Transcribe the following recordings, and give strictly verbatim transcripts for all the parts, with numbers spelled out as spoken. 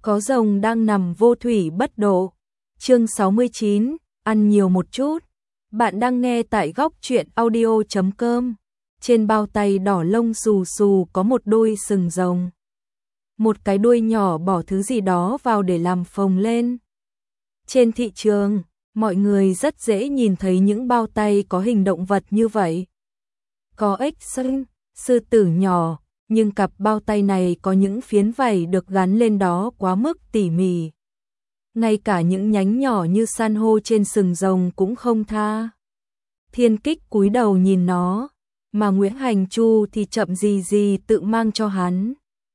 có rồng đang nằm vô thủy bất độ. Chương sáu mươi chín, ăn nhiều một chút. Bạn đang nghe tại góc truyện audio chấm com. Trên bao tay đỏ lông xù xù có một đôi sừng rồng. Một cái đuôi nhỏ bỏ thứ gì đó vào để làm phồng lên. Trên thị trường, mọi người rất dễ nhìn thấy những bao tay có hình động vật như vậy. Có ếch xanh, sư tử nhỏ, nhưng cặp bao tay này có những phiến vảy được gắn lên đó quá mức tỉ mỉ. Ngay cả những nhánh nhỏ như san hô trên sừng rồng cũng không tha. Thiên Kích cúi đầu nhìn nó, mà Nguyễn Hành Chu thì chậm gì gì tự mang cho hắn.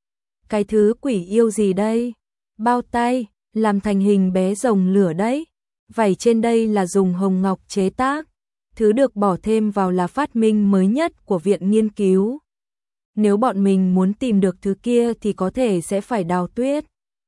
Cái thứ quỷ yêu gì đây? Bao tay, làm thành hình bé rồng lửa đấy. Vảy trên đây là dùng hồng ngọc chế tác. Thứ được bỏ thêm vào là phát minh mới nhất của viện nghiên cứu. Nếu bọn mình muốn tìm được thứ kia thì có thể sẽ phải đào tuyết.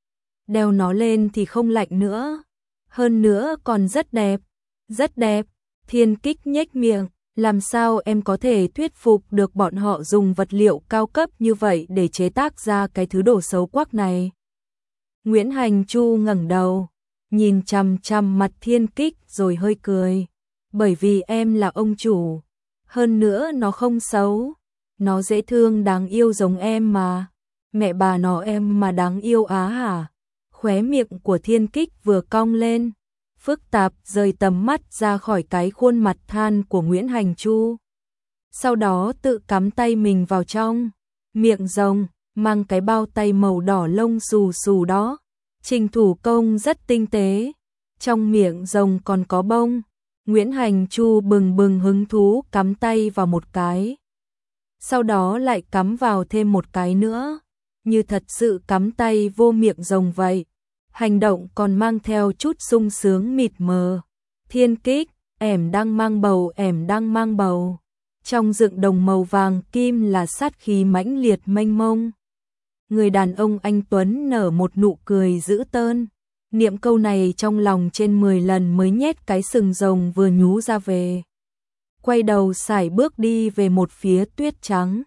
Đeo nó lên thì không lạnh nữa. Hơn nữa còn rất đẹp. Rất đẹp. Thiên Kích nhếch miệng. Làm sao em có thể thuyết phục được bọn họ dùng vật liệu cao cấp như vậy để chế tác ra cái thứ đồ xấu quắc này? Nguyễn Hành Chu ngẩng đầu, nhìn chằm chằm mặt Thiên Kích rồi hơi cười. Bởi vì em là ông chủ. Hơn nữa nó không xấu. Nó dễ thương đáng yêu giống em mà. Mẹ bà nó em mà đáng yêu á hả? Khóe miệng của Thiên Kích vừa cong lên, phức tạp rời tầm mắt ra khỏi cái khuôn mặt than của Nguyễn Hành Chu. Sau đó tự cắm tay mình vào trong miệng rồng, mang cái bao tay màu đỏ lông xù xù đó. Trình thủ công rất tinh tế. Trong miệng rồng còn có bông. Nguyễn Hành Chu bừng bừng hứng thú cắm tay vào một cái. Sau đó lại cắm vào thêm một cái nữa. Như thật sự cắm tay vô miệng rồng vậy. Hành động còn mang theo chút sung sướng mịt mờ. Thiên Kích, ẻm đang mang bầu, ẻm đang mang bầu. Trong dựng đồng màu vàng kim là sát khí mãnh liệt mênh mông. Người đàn ông anh tuấn nở một nụ cười dữ tợn. Niệm câu này trong lòng trên mười lần mới nhét cái sừng rồng vừa nhú ra về. Quay đầu sải bước đi về một phía tuyết trắng.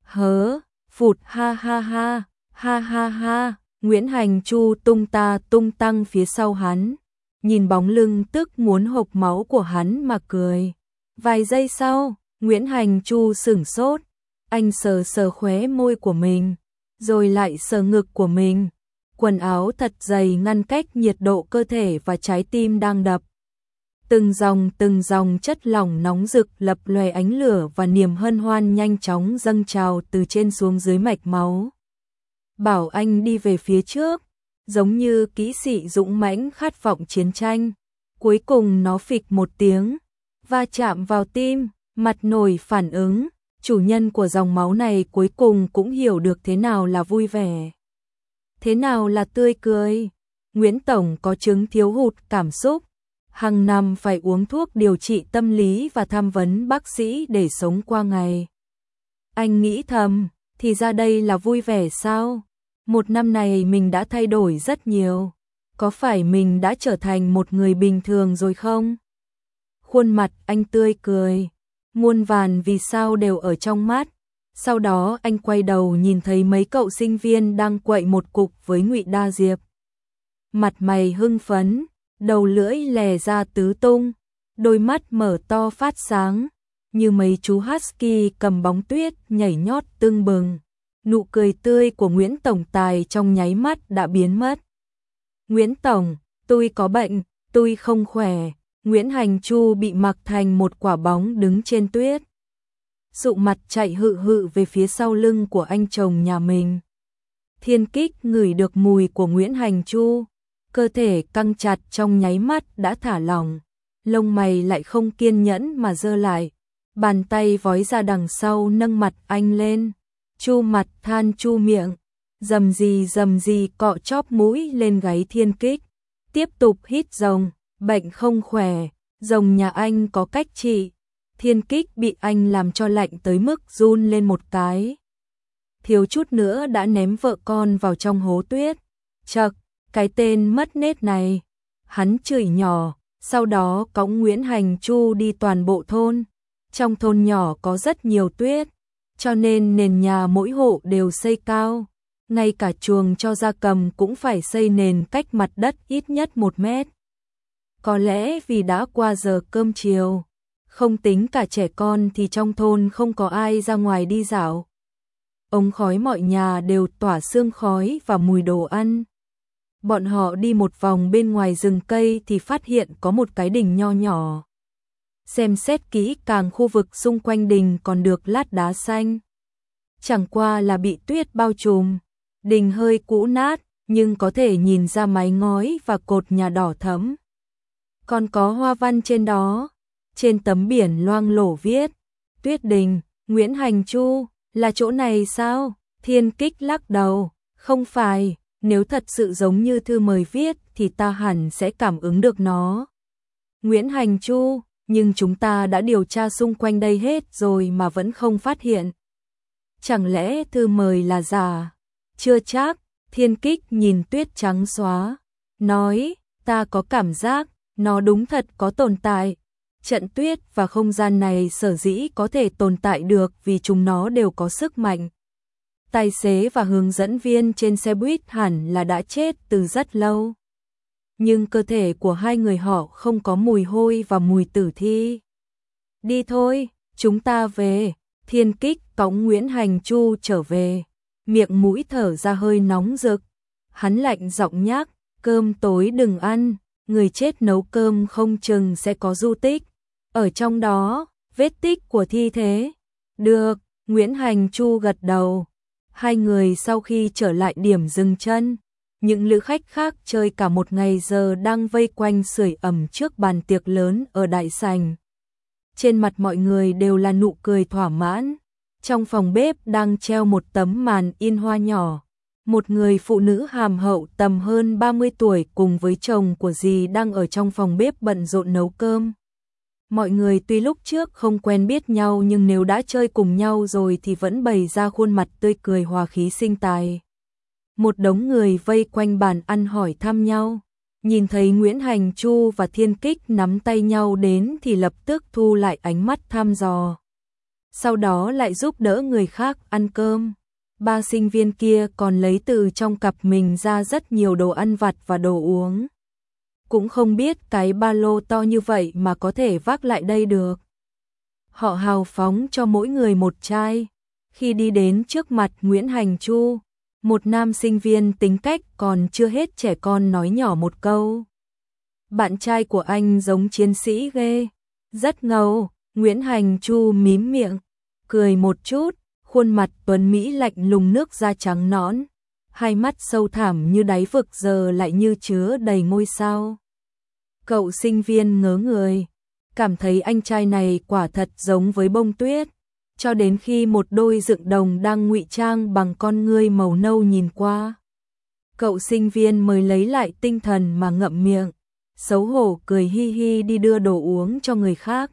Hớ, phụt ha ha ha, ha ha ha. Nguyễn Hành Chu tung ta tung tăng phía sau hắn. Nhìn bóng lưng tức muốn hộc máu của hắn mà cười. Vài giây sau, Nguyễn Hành Chu sửng sốt. Anh sờ sờ khóe môi của mình, rồi lại sờ ngực của mình. Quần áo thật dày ngăn cách nhiệt độ cơ thể và trái tim đang đập. Từng dòng từng dòng chất lỏng nóng rực lập lòe ánh lửa và niềm hân hoan nhanh chóng dâng trào từ trên xuống dưới mạch máu. Bảo anh đi về phía trước, giống như kỹ sĩ dũng mãnh khát vọng chiến tranh. Cuối cùng nó phịch một tiếng, va chạm vào tim, mặt nổi phản ứng. Chủ nhân của dòng máu này cuối cùng cũng hiểu được thế nào là vui vẻ. Thế nào là tươi cười? Nguyễn Tổng có chứng thiếu hụt cảm xúc. Hàng năm phải uống thuốc điều trị tâm lý và tham vấn bác sĩ để sống qua ngày. Anh nghĩ thầm, thì ra đây là vui vẻ sao? Một năm này mình đã thay đổi rất nhiều. Có phải mình đã trở thành một người bình thường rồi không? Khuôn mặt anh tươi cười. Muôn vàn vì sao đều ở trong mắt. Sau đó anh quay đầu nhìn thấy mấy cậu sinh viên đang quậy một cục với Ngụy Đa Diệp. Mặt mày hưng phấn, đầu lưỡi lè ra tứ tung, đôi mắt mở to phát sáng, như mấy chú husky cầm bóng tuyết nhảy nhót tưng bừng. Nụ cười tươi của Nguyễn Tổng Tài trong nháy mắt đã biến mất. Nguyễn Tổng, tôi có bệnh, tôi không khỏe. Nguyễn Hành Chu bị mặc thành một quả bóng đứng trên tuyết. Sụ mặt chạy hự hự về phía sau lưng của anh chồng nhà mình. Thiên Kích ngửi được mùi của Nguyễn Hành Chu. Cơ thể căng chặt trong nháy mắt đã thả lỏng. Lông mày lại không kiên nhẫn mà giơ lại. Bàn tay vói ra đằng sau nâng mặt anh lên. Chu mặt than chu miệng. Dầm gì dầm gì cọ chóp mũi lên gáy Thiên Kích. Tiếp tục hít rồng. Bệnh không khỏe. Rồng nhà anh có cách trị. Thiên Kích bị anh làm cho lạnh tới mức run lên một cái. Thiếu chút nữa đã ném vợ con vào trong hố tuyết. Chậc, cái tên mất nết này. Hắn chửi nhỏ, sau đó cõng Nguyễn Hành Chu đi toàn bộ thôn. Trong thôn nhỏ có rất nhiều tuyết, cho nên nền nhà mỗi hộ đều xây cao. ngay cả chuồng cho gia cầm cũng phải xây nền cách mặt đất ít nhất một mét. Có lẽ vì đã qua giờ cơm chiều, không tính cả trẻ con thì trong thôn không có ai ra ngoài đi dạo. Ống khói mọi nhà đều tỏa sương khói và mùi đồ ăn. Bọn họ đi một vòng bên ngoài rừng cây thì phát hiện có một cái đình nho nhỏ. Xem xét kỹ càng khu vực xung quanh đình còn được lát đá xanh. Chẳng qua là bị tuyết bao trùm, đình hơi cũ nát nhưng có thể nhìn ra mái ngói và cột nhà đỏ thẫm. Còn có hoa văn trên đó, trên tấm biển loang lổ viết, Tuyết Đình, Nguyễn Hành Chu, là chỗ này sao? Thiên Kích lắc đầu, không phải, nếu thật sự giống như thư mời viết thì ta hẳn sẽ cảm ứng được nó. Nguyễn Hành Chu, nhưng chúng ta đã điều tra xung quanh đây hết rồi mà vẫn không phát hiện. Chẳng lẽ thư mời là giả? Chưa chắc. Thiên Kích nhìn tuyết trắng xóa, nói, ta có cảm giác, nó đúng thật có tồn tại. Trận tuyết và không gian này sở dĩ có thể tồn tại được vì chúng nó đều có sức mạnh. Tài xế và hướng dẫn viên trên xe buýt hẳn là đã chết từ rất lâu. Nhưng cơ thể của hai người họ không có mùi hôi và mùi tử thi. Đi thôi, chúng ta về. Thiên Kích cõng Nguyễn Hành Chu trở về, miệng mũi thở ra hơi nóng rực. Hắn lạnh giọng nhắc, cơm tối đừng ăn, người chết nấu cơm không chừng sẽ có du tích. Ở trong đó, vết tích của thi thể. Được, Nguyễn Hành Chu gật đầu. Hai người sau khi trở lại điểm dừng chân, những lữ khách khác chơi cả một ngày giờ đang vây quanh sưởi ẩm trước bàn tiệc lớn ở đại sảnh. Trên mặt mọi người đều là nụ cười thỏa mãn. Trong phòng bếp đang treo một tấm màn in hoa nhỏ. Một người phụ nữ hàm hậu tầm hơn ba mươi tuổi cùng với chồng của dì đang ở trong phòng bếp bận rộn nấu cơm. Mọi người tuy lúc trước không quen biết nhau nhưng nếu đã chơi cùng nhau rồi thì vẫn bày ra khuôn mặt tươi cười hòa khí sinh tài. Một đống người vây quanh bàn ăn hỏi thăm nhau. Nhìn thấy Nguyễn Hành Chu và Thiên Kích nắm tay nhau đến thì lập tức thu lại ánh mắt thăm dò. Sau đó lại giúp đỡ người khác ăn cơm. Ba sinh viên kia còn lấy từ trong cặp mình ra rất nhiều đồ ăn vặt và đồ uống. Cũng không biết cái ba lô to như vậy mà có thể vác lại đây được. Họ hào phóng cho mỗi người một chai. Khi đi đến trước mặt Nguyễn Hành Chu, một nam sinh viên tính cách còn chưa hết trẻ con nói nhỏ một câu. Bạn trai của anh giống chiến sĩ ghê, rất ngầu. Nguyễn Hành Chu mím miệng, cười một chút, khuôn mặt tuấn mỹ lạnh lùng nước da trắng nõn, hai mắt sâu thẳm như đáy vực giờ lại như chứa đầy ngôi sao. Cậu sinh viên ngớ người, cảm thấy anh trai này quả thật giống với bông tuyết, cho đến khi một đôi dựng đồng đang ngụy trang bằng con ngươi màu nâu nhìn qua. Cậu sinh viên mới lấy lại tinh thần mà ngậm miệng, xấu hổ cười hi hi đi đưa đồ uống cho người khác.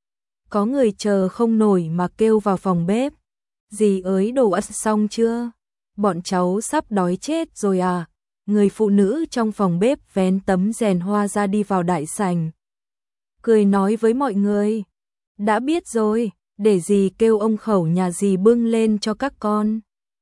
Có người chờ không nổi mà kêu vào phòng bếp. Dì ơi, đồ ăn xong chưa? Bọn cháu sắp đói chết rồi à? Người phụ nữ trong phòng bếp vén tấm rèn hoa ra đi vào đại sảnh. Cười nói với mọi người. Đã biết rồi, để dì kêu ông khẩu nhà dì bưng lên cho các con.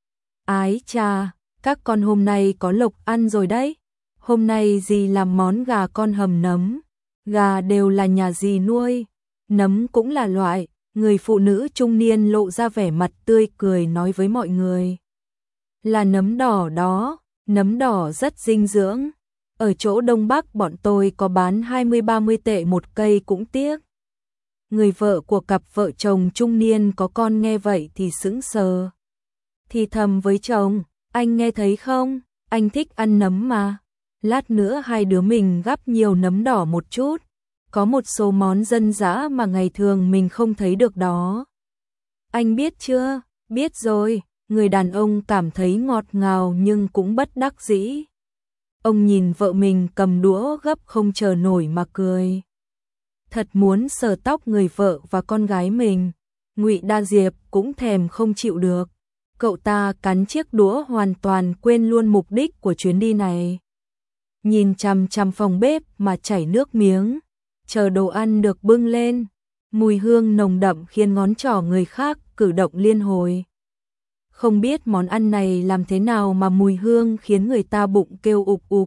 Ái chà, các con hôm nay có lộc ăn rồi đấy. Hôm nay dì làm món gà con hầm nấm. Gà đều là nhà dì nuôi. Nấm cũng là loại. Người phụ nữ trung niên lộ ra vẻ mặt tươi cười nói với mọi người. Là nấm đỏ đó, nấm đỏ rất dinh dưỡng. Ở chỗ Đông Bắc bọn tôi có bán hai mươi ba mươi tệ một cây cũng tiếc. Người vợ của cặp vợ chồng trung niên có con nghe vậy thì sững sờ. Thì thầm với chồng, anh nghe thấy không, anh thích ăn nấm mà. Lát nữa hai đứa mình gắp nhiều nấm đỏ một chút. Có một số món dân dã mà ngày thường mình không thấy được đó. Anh biết chưa? Biết rồi. Người đàn ông cảm thấy ngọt ngào nhưng cũng bất đắc dĩ. Ông nhìn vợ mình cầm đũa gấp không chờ nổi mà cười. Thật muốn sờ tóc người vợ và con gái mình. Ngụy Đa Diệp cũng thèm không chịu được. Cậu ta cắn chiếc đũa hoàn toàn quên luôn mục đích của chuyến đi này. Nhìn chằm chằm phòng bếp mà chảy nước miếng. Chờ đồ ăn được bưng lên, mùi hương nồng đậm khiến ngón trỏ người khác cử động liên hồi. Không biết món ăn này làm thế nào mà mùi hương khiến người ta bụng kêu ục ục.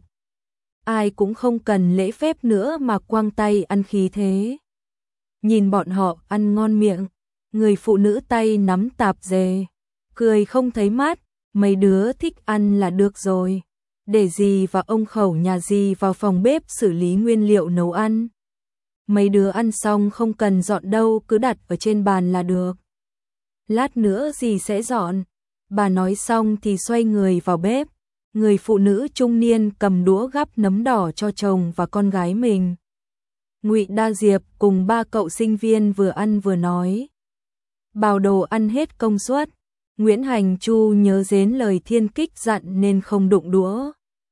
Ai cũng không cần lễ phép nữa mà quăng tay ăn khí thế. Nhìn bọn họ ăn ngon miệng, người phụ nữ tay nắm tạp dề, cười không thấy mát, mấy đứa thích ăn là được rồi. Để dì và ông Khẩu nhà dì vào phòng bếp xử lý nguyên liệu nấu ăn. Mấy đứa ăn xong không cần dọn đâu, cứ đặt ở trên bàn là được. Lát nữa dì sẽ dọn. Bà nói xong thì xoay người vào bếp. Người phụ nữ trung niên cầm đũa gắp nấm đỏ cho chồng và con gái mình. Ngụy Đa Diệp cùng ba cậu sinh viên vừa ăn vừa nói. Bào đồ ăn hết công suất. Nguyễn Hành Chu nhớ đến lời Thiên Kích dặn nên không đụng đũa.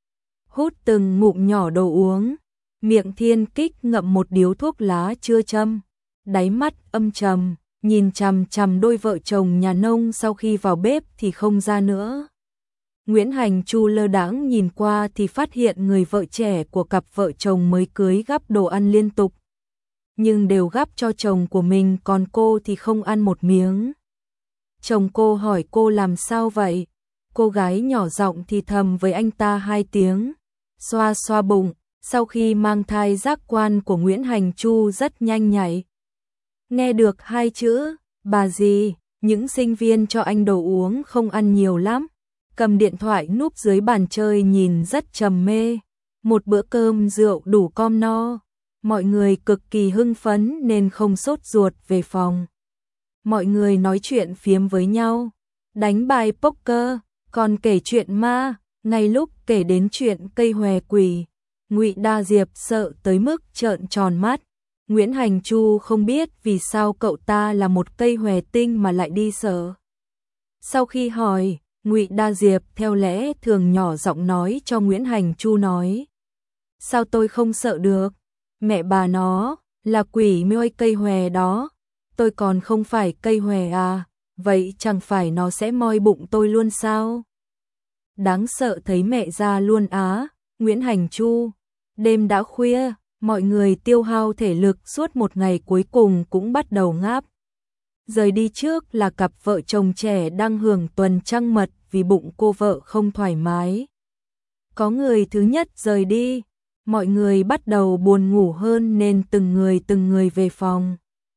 Hút từng ngụm nhỏ đồ uống. Miệng Thiên Kích ngậm một điếu thuốc lá chưa châm. Đáy mắt âm trầm, nhìn chằm chằm đôi vợ chồng nhà nông sau khi vào bếp thì không ra nữa. Nguyễn Hành Chu lơ đãng nhìn qua thì phát hiện người vợ trẻ của cặp vợ chồng mới cưới gắp đồ ăn liên tục. Nhưng đều gắp cho chồng của mình, còn cô thì không ăn một miếng. Chồng cô hỏi cô làm sao vậy? Cô gái nhỏ giọng thì thầm với anh ta hai tiếng. Xoa xoa bụng, sau khi mang thai giác quan của Nguyễn Hành Chu rất nhanh nhạy. Nghe được hai chữ, bà dì, những sinh viên cho anh đồ uống không ăn nhiều lắm. Cầm điện thoại núp dưới bàn chơi nhìn rất trầm mê. Một bữa cơm rượu đủ com no. Mọi người cực kỳ hưng phấn nên không sốt ruột về phòng. Mọi người nói chuyện phiếm với nhau, đánh bài poker, còn kể chuyện ma. Ngay lúc kể đến chuyện cây hòe quỷ, Ngụy Đa Diệp sợ tới mức trợn tròn mắt. Nguyễn Hành Chu không biết vì sao cậu ta là một cây hòe tinh mà lại đi sợ. Sau khi hỏi, Ngụy Đa Diệp theo lẽ thường nhỏ giọng nói cho Nguyễn Hành Chu nói. Sao tôi không sợ được? Mẹ bà nó, là quỷ môi cây hòe đó. Tôi còn không phải cây hòe à, vậy chẳng phải nó sẽ moi bụng tôi luôn sao? Đáng sợ thấy mẹ ra luôn á, Nguyễn Hành Chu. Đêm đã khuya, mọi người tiêu hao thể lực suốt một ngày cuối cùng cũng bắt đầu ngáp. Rời đi trước là cặp vợ chồng trẻ đang hưởng tuần trăng mật vì bụng cô vợ không thoải mái. Có người thứ nhất rời đi, mọi người bắt đầu buồn ngủ hơn nên từng người từng người về phòng.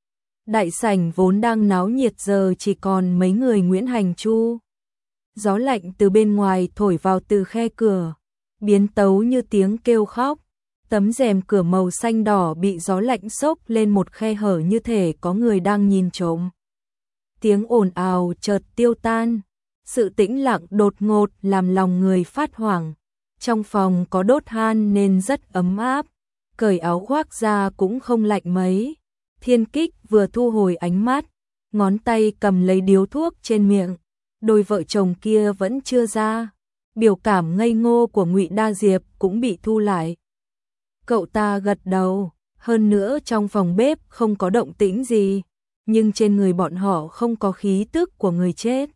Đại sảnh vốn đang náo nhiệt giờ chỉ còn mấy người Nguyễn Hành Chu. Gió lạnh từ bên ngoài thổi vào từ khe cửa, biến tấu như tiếng kêu khóc. Tấm rèm cửa màu xanh đỏ bị gió lạnh xốc lên một khe hở như thể có người đang nhìn trộm. Tiếng ồn ào chợt tiêu tan, sự tĩnh lặng đột ngột làm lòng người phát hoảng. Trong phòng có đốt than nên rất ấm áp, cởi áo khoác ra cũng không lạnh mấy. Thiên Kích vừa thu hồi ánh mắt, ngón tay cầm lấy điếu thuốc trên miệng. Đôi vợ chồng kia vẫn chưa ra, biểu cảm ngây ngô của Ngụy Đa Diệp cũng bị thu lại. Cậu ta gật đầu, hơn nữa trong phòng bếp không có động tĩnh gì, nhưng trên người bọn họ không có khí tức của người chết.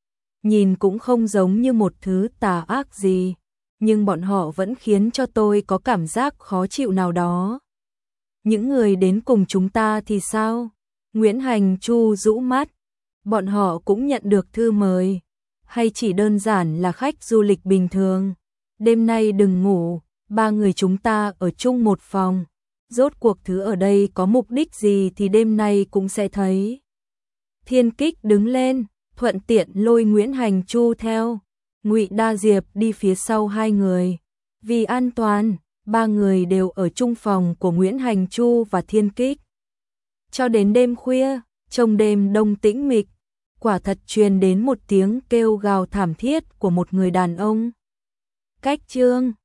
Nhìn cũng không giống như một thứ tà ác gì, nhưng bọn họ vẫn khiến cho tôi có cảm giác khó chịu nào đó. Những người đến cùng chúng ta thì sao? Nguyễn Hành Chu rũ mắt. Bọn họ cũng nhận được thư mời, hay chỉ đơn giản là khách du lịch bình thường? Đêm nay đừng ngủ, ba người chúng ta ở chung một phòng. Rốt cuộc thứ ở đây có mục đích gì thì đêm nay cũng sẽ thấy. Thiên Kích đứng lên, thuận tiện lôi Nguyễn Hành Chu theo. Ngụy Đa Diệp đi phía sau hai người. Vì an toàn, ba người đều ở chung phòng của Nguyễn Hành Chu và Thiên Kích. Cho đến đêm khuya, trong đêm đông tĩnh mịch, quả thật truyền đến một tiếng kêu gào thảm thiết của một người đàn ông. Cách chương